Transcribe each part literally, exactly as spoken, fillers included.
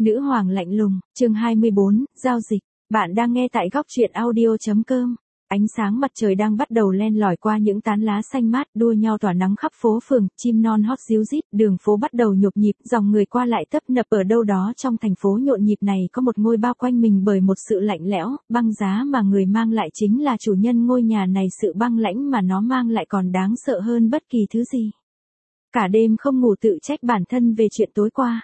Nữ hoàng lạnh lùng, chương hai mươi bốn, giao dịch. Bạn đang nghe tại góc truyện audio.com. Ánh sáng mặt trời đang bắt đầu len lỏi qua những tán lá xanh mát, đua nhau tỏa nắng khắp phố phường, chim non hót ríu rít, đường phố bắt đầu nhộn nhịp, dòng người qua lại tấp nập. Ở đâu đó trong thành phố nhộn nhịp này có một ngôi bao quanh mình bởi một sự lạnh lẽo, băng giá mà người mang lại chính là chủ nhân ngôi nhà này. Sự băng lãnh mà nó mang lại còn đáng sợ hơn bất kỳ thứ gì. Cả đêm không ngủ tự trách bản thân về chuyện tối qua.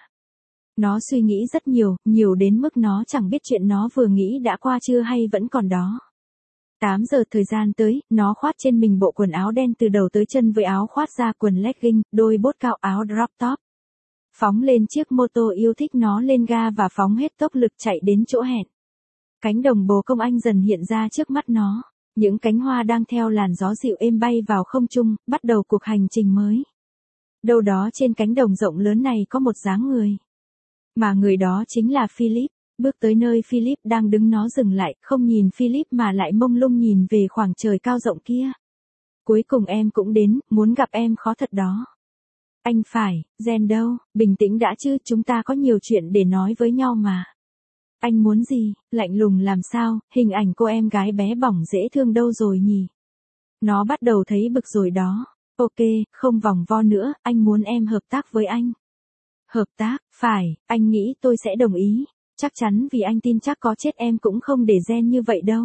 Nó suy nghĩ rất nhiều, nhiều đến mức nó chẳng biết chuyện nó vừa nghĩ đã qua chưa hay vẫn còn đó. tám giờ thời gian tới, nó khoác trên mình bộ quần áo đen từ đầu tới chân với áo khoác da quần legging, đôi bốt cao áo drop top. Phóng lên chiếc mô tô yêu thích, nó lên ga và phóng hết tốc lực chạy đến chỗ hẹn. Cánh đồng bồ công anh dần hiện ra trước mắt nó. Những cánh hoa đang theo làn gió dịu êm bay vào không trung, bắt đầu cuộc hành trình mới. Đâu đó trên cánh đồng rộng lớn này có một dáng người. Mà người đó chính là Philip. Bước tới nơi Philip đang đứng, nó dừng lại, không nhìn Philip mà lại mông lung nhìn về khoảng trời cao rộng kia. Cuối cùng em cũng đến, muốn gặp em khó thật đó. Anh phải, Jen đâu, bình tĩnh đã chứ, chúng ta có nhiều chuyện để nói với nhau mà. Anh muốn gì, lạnh lùng làm sao, hình ảnh cô em gái bé bỏng dễ thương đâu rồi nhỉ? Nó bắt đầu thấy bực rồi đó. Ok, không vòng vo nữa, anh muốn em hợp tác với anh. Hợp tác, phải, anh nghĩ tôi sẽ đồng ý. Chắc chắn vì anh tin chắc có chết em cũng không để Jen như vậy đâu.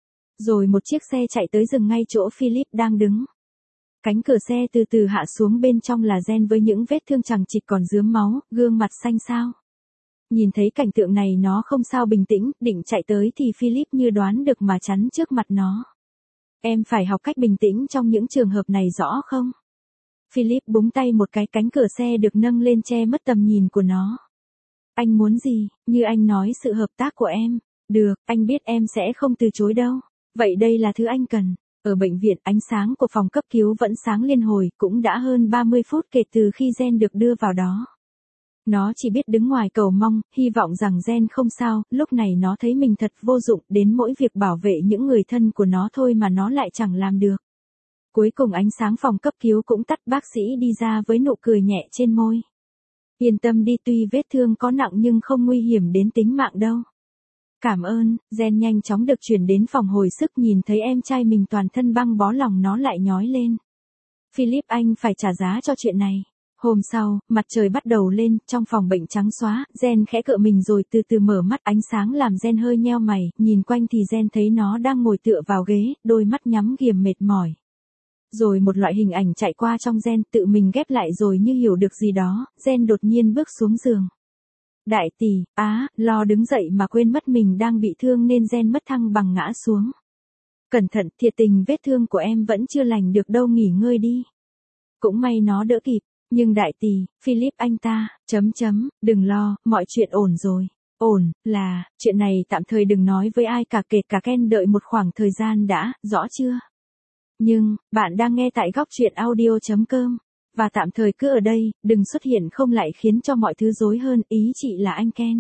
Rồi một chiếc xe chạy tới dừng ngay chỗ Philip đang đứng. Cánh cửa xe từ từ hạ xuống, bên trong là Jen với những vết thương chằng chịt còn rướm máu, gương mặt xanh xao. Nhìn thấy cảnh tượng này nó không sao bình tĩnh, định chạy tới thì Philip như đoán được mà chắn trước mặt nó. Em phải học cách bình tĩnh trong những trường hợp này rõ không? Philip búng tay một cái, cánh cửa xe được nâng lên che mất tầm nhìn của nó. Anh muốn gì, như anh nói, sự hợp tác của em. Được, anh biết em sẽ không từ chối đâu. Vậy đây là thứ anh cần. Ở bệnh viện, ánh sáng của phòng cấp cứu vẫn sáng liên hồi, cũng đã hơn ba mươi phút kể từ khi Jen được đưa vào đó. Nó chỉ biết đứng ngoài cầu mong, hy vọng rằng Jen không sao. Lúc này nó thấy mình thật vô dụng, đến mỗi việc bảo vệ những người thân của nó thôi mà nó lại chẳng làm được. Cuối cùng ánh sáng phòng cấp cứu cũng tắt, bác sĩ đi ra với nụ cười nhẹ trên môi. Yên tâm đi, tuy vết thương có nặng nhưng không nguy hiểm đến tính mạng đâu. Cảm ơn. Jen nhanh chóng được chuyển đến phòng hồi sức, nhìn thấy em trai mình toàn thân băng bó, lòng nó lại nhói lên. Philip, anh phải trả giá cho chuyện này. Hôm sau, mặt trời bắt đầu lên, trong phòng bệnh trắng xóa, Jen khẽ cựa mình rồi từ từ mở mắt, ánh sáng làm Jen hơi nheo mày, nhìn quanh thì Jen thấy nó đang ngồi tựa vào ghế, đôi mắt nhắm nghiền mệt mỏi. Rồi một loại hình ảnh chạy qua trong Jen, tự mình ghép lại rồi như hiểu được gì đó, Jen đột nhiên bước xuống giường. Đại tỷ, á, lo đứng dậy mà quên mất mình đang bị thương nên Jen mất thăng bằng ngã xuống. Cẩn thận, thiệt tình vết thương của em vẫn chưa lành được đâu, nghỉ ngơi đi. Cũng may nó đỡ kịp, nhưng đại tỷ, Philip anh ta, chấm chấm, đừng lo, mọi chuyện ổn rồi. Ổn, là, chuyện này tạm thời đừng nói với ai cả, kể cả Ken, đợi một khoảng thời gian đã, rõ chưa? Nhưng, bạn đang nghe tại góc truyện audio.com. Và tạm thời cứ ở đây, đừng xuất hiện không lại khiến cho mọi thứ rối hơn, ý chị là anh Ken.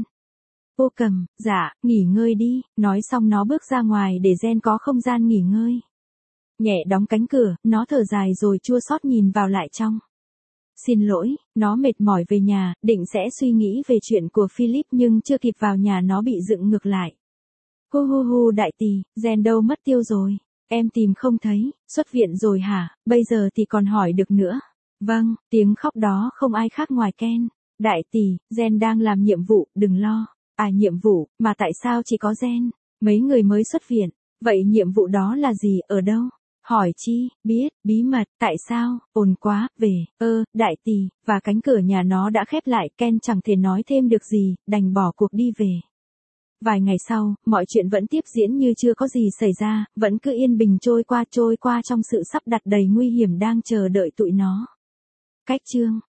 Ô cầm, dạ, nghỉ ngơi đi, nói xong nó bước ra ngoài để Jen có không gian nghỉ ngơi. Nhẹ đóng cánh cửa, nó thở dài rồi chua xót nhìn vào lại trong. Xin lỗi, nó mệt mỏi về nhà, định sẽ suy nghĩ về chuyện của Philip nhưng chưa kịp vào nhà nó bị dựng ngược lại. Hu hu hu đại tỷ, Jen đâu mất tiêu rồi? Em tìm không thấy, xuất viện rồi hả, bây giờ thì còn hỏi được nữa. Vâng, tiếng khóc đó không ai khác ngoài Ken. Đại tỷ, Jen đang làm nhiệm vụ, đừng lo. À, nhiệm vụ, mà tại sao chỉ có Jen? Mấy người mới xuất viện. Vậy nhiệm vụ đó là gì, ở đâu? Hỏi chi, biết, bí mật, tại sao, ồn quá, về, ơ, đại tỷ, và cánh cửa nhà nó đã khép lại, Ken chẳng thể nói thêm được gì, đành bỏ cuộc đi về. Vài ngày sau, mọi chuyện vẫn tiếp diễn như chưa có gì xảy ra, vẫn cứ yên bình trôi qua trôi qua trong sự sắp đặt đầy nguy hiểm đang chờ đợi tụi nó. Cách chương